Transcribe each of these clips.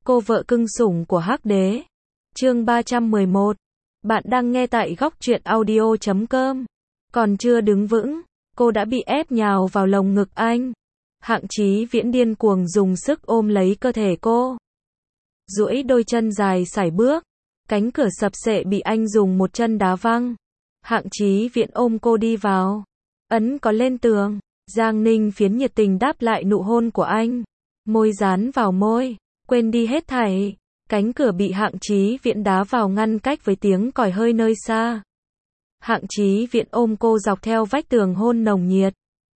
cô vợ cưng sủng của Hắc Đế. Chương 311. Bạn đang nghe tại góc truyện audio.com. Còn chưa đứng vững, cô đã bị ép nhào vào lồng ngực anh. Hạng Chí Viễn điên cuồng dùng sức ôm lấy cơ thể cô. Duỗi đôi chân dài sải bước, cánh cửa sập xệ bị anh dùng một chân đá văng. Hạng Chí Viễn ôm cô đi vào, ấn có lên tường. Giang Ninh Phiến nhiệt tình đáp lại nụ hôn của anh, môi dán vào môi, quên đi hết thảy. Cánh cửa bị Hạng Chí Viễn đá vào ngăn cách với tiếng còi hơi nơi xa. Hạng Chí Viễn ôm cô dọc theo vách tường hôn nồng nhiệt.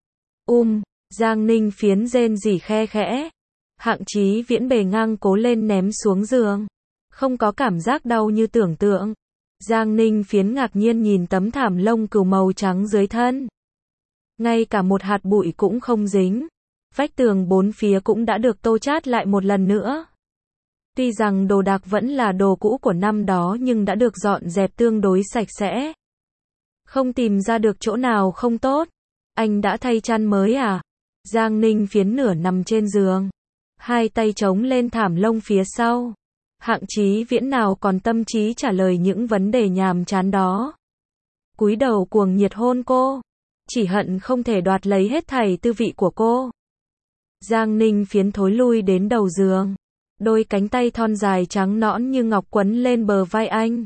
Giang Ninh Phiến rên rỉ khe khẽ. Hạng Chí Viễn bề ngang cố lên ném xuống giường. Không có cảm giác đau như tưởng tượng. Giang Ninh Phiến ngạc nhiên nhìn tấm thảm lông cừu màu trắng dưới thân. Ngay cả một hạt bụi cũng không dính. Vách tường bốn phía cũng đã được tô chát lại một lần nữa. Tuy rằng đồ đạc vẫn là đồ cũ của năm đó nhưng đã được dọn dẹp tương đối sạch sẽ. Không tìm ra được chỗ nào không tốt. Anh đã thay chăn mới à? Giang Ninh Phiến nửa nằm trên giường, hai tay chống lên thảm lông phía sau. Hạng Chí Viễn nào còn tâm trí trả lời những vấn đề nhàm chán đó. Cúi đầu cuồng nhiệt hôn cô, chỉ hận không thể đoạt lấy hết thảy tư vị của cô. Giang Ninh Phiến thối lui đến đầu giường, đôi cánh tay thon dài trắng nõn như ngọc quấn lên bờ vai anh.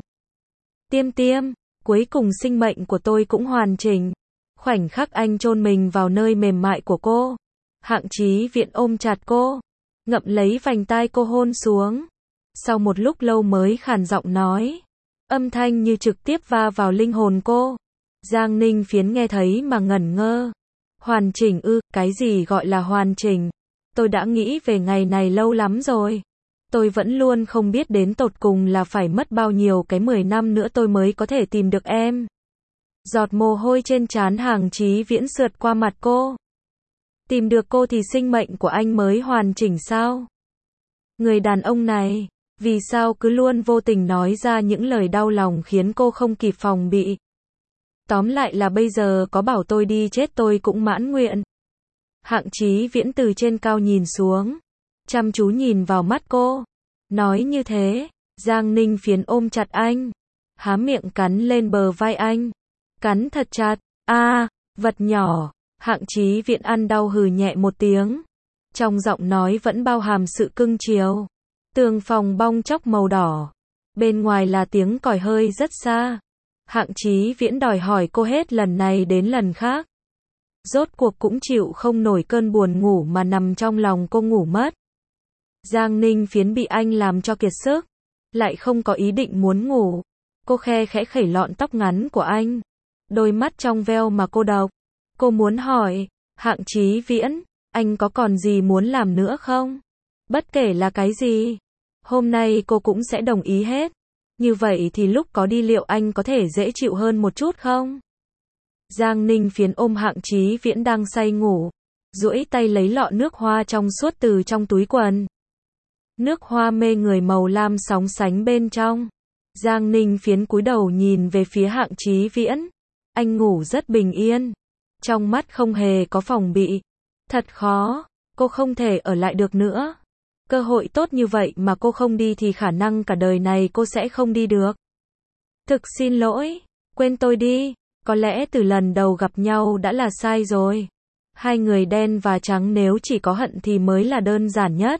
Tiêm, cuối cùng sinh mệnh của tôi cũng hoàn chỉnh. Khoảnh khắc anh chôn mình vào nơi mềm mại của cô, Hạng Chí Viễn ôm chặt cô, ngậm lấy vành tai cô hôn xuống. Sau một lúc lâu mới khàn giọng nói, âm thanh như trực tiếp va vào linh hồn cô. Giang Ninh Phiến nghe thấy mà ngẩn ngơ. Hoàn chỉnh ư? Cái gì gọi là hoàn chỉnh? Tôi đã nghĩ về ngày này lâu lắm rồi. Tôi vẫn luôn không biết đến tột cùng là phải mất bao nhiêu cái 10 năm nữa tôi mới có thể tìm được em. Giọt mồ hôi trên trán Hạng Chí Viễn sượt qua mặt cô. Tìm được cô thì sinh mệnh của anh mới hoàn chỉnh sao? Người đàn ông này, vì sao cứ luôn vô tình nói ra những lời đau lòng khiến cô không kịp phòng bị? Tóm lại là bây giờ có bảo tôi đi chết tôi cũng mãn nguyện. Hạng Chí Viễn từ trên cao nhìn xuống, chăm chú nhìn vào mắt cô. Nói như thế, Giang Ninh Phiến ôm chặt anh, há miệng cắn lên bờ vai anh. Cắn thật chặt. Vật nhỏ. Hạng Chí Viễn ăn đau hừ nhẹ một tiếng. Trong giọng nói vẫn bao hàm sự cưng chiều. Tường phòng bong chóc màu đỏ. Bên ngoài là tiếng còi hơi rất xa. Hạng Chí Viễn đòi hỏi cô hết lần này đến lần khác. Rốt cuộc cũng chịu không nổi cơn buồn ngủ mà nằm trong lòng cô ngủ mất. Giang Ninh Phiến bị anh làm cho kiệt sức, lại không có ý định muốn ngủ. Cô khe khẽ khẩy lọn tóc ngắn của anh. Đôi mắt trong veo mà cô độc. Cô muốn hỏi, Hạng Chí Viễn, anh có còn gì muốn làm nữa không? Bất kể là cái gì, hôm nay cô cũng sẽ đồng ý hết. Như vậy thì lúc có đi liệu anh có thể dễ chịu hơn một chút không? Giang Ninh Phiến ôm Hạng Chí Viễn đang say ngủ, duỗi tay lấy lọ nước hoa trong suốt từ trong túi quần. Nước hoa mê người màu lam sóng sánh bên trong. Giang Ninh Phiến cúi đầu nhìn về phía Hạng Chí Viễn. Anh ngủ rất bình yên, trong mắt không hề có phòng bị. Thật khó, cô không thể ở lại được nữa. Cơ hội tốt như vậy mà cô không đi thì khả năng cả đời này cô sẽ không đi được. Thực xin lỗi, quên tôi đi, có lẽ từ lần đầu gặp nhau đã là sai rồi. Hai người đen và trắng nếu chỉ có hận thì mới là đơn giản nhất.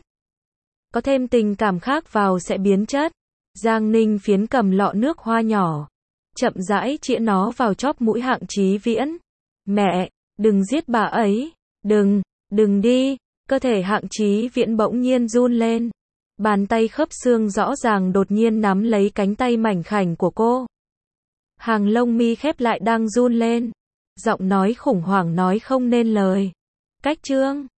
Có thêm tình cảm khác vào sẽ biến chất. Giang Ninh Phiến cầm lọ nước hoa nhỏ, chậm rãi chĩa nó vào chóp mũi Hạng Chí Viễn. Mẹ, đừng giết bà ấy, đừng đi. Cơ thể Hạng Chí Viễn bỗng nhiên run lên. Bàn tay khớp xương rõ ràng đột nhiên nắm lấy cánh tay mảnh khảnh của cô. Hàng lông mi khép lại đang run lên. Giọng nói khủng hoảng nói không nên lời. Cách chương